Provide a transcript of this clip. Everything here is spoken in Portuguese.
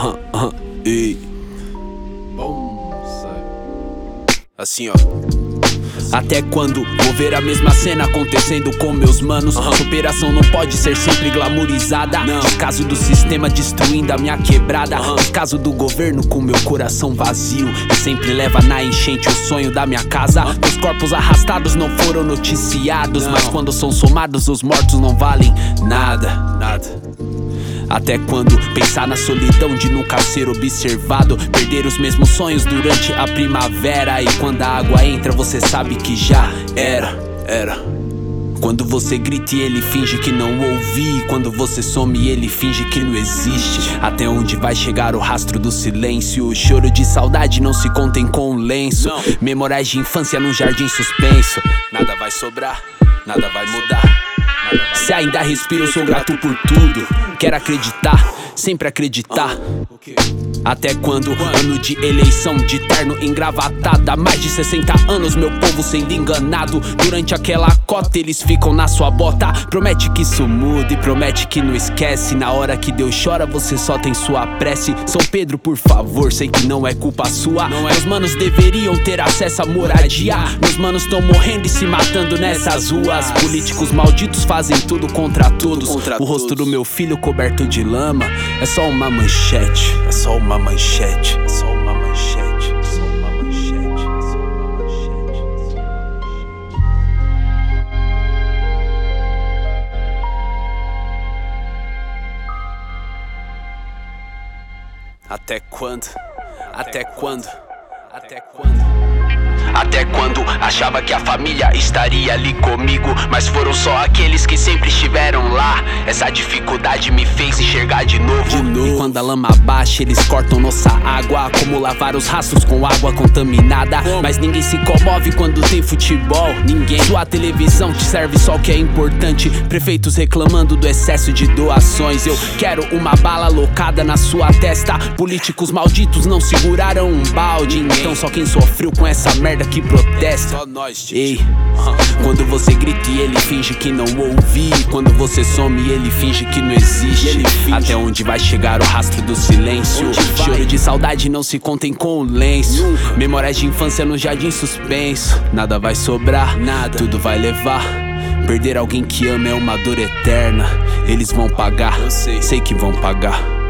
E assim, ó. Até quando vou ver a mesma cena acontecendo com meus manos? Superação não pode ser sempre glamourizada. Descaso do sistema destruindo a minha quebrada. Descaso do governo com meu coração vazio, e sempre leva na enchente o sonho da minha casa. Os corpos arrastados não foram noticiados, mas quando são somados os mortos não valem nada. Até quando pensar na solidão de nunca ser observado, perder os mesmos sonhos durante a primavera, e quando a água entra você sabe que já era. Quando você grita e ele finge que não ouvi, quando você some e ele finge que não existe. Até onde vai chegar o rastro do silêncio? O choro de saudade não se contém com um lenço. Memórias de infância num jardim suspenso. Nada vai sobrar, nada vai mudar. Se ainda respiro, eu sou grato por tudo. Quero acreditar, sempre acreditar. Até quando? Ano de eleição, de terno engravatada. Mais de 60 anos, meu povo sendo enganado. Durante aquela cota eles ficam na sua bota. Promete que isso muda e promete que não esquece. Na hora que Deus chora, você só tem sua prece. São Pedro, por favor, sei que não é culpa sua. Meus manos deveriam ter acesso à moradia. Meus manos tão morrendo e se matando nessas ruas. Políticos malditos fazem tudo contra todos. O rosto do meu filho coberto de lama é só uma manchete. É só uma manchete. É só uma manchete. É só uma manchete. É só uma manchete. Até quando? Até quando? Até quando? Até quando achava que a família estaria ali comigo, mas foram só aqueles que sempre estiveram lá. Essa dificuldade me fez enxergar de novo. E quando a lama baixa, eles cortam nossa água. Como lavar os rastros com água contaminada. Mas ninguém se comove quando tem futebol. Ninguém. Sua televisão te serve só o que é importante. Prefeitos reclamando do excesso de doações. Eu quero uma bala alocada na sua testa. Políticos malditos não seguraram um balde. Então só quem sofreu com essa merda que protesta. Só nós, ei. Quando você grita e ele finge que não ouvi, quando você some e ele finge que não existe. Até onde vai chegar o rastro do silêncio? Choro de saudade não se contém com o lenço. Memórias de infância no jardim suspenso. Nada vai sobrar, tudo vai levar. Perder alguém que ama é uma dor eterna. Eles vão pagar, sei que vão pagar.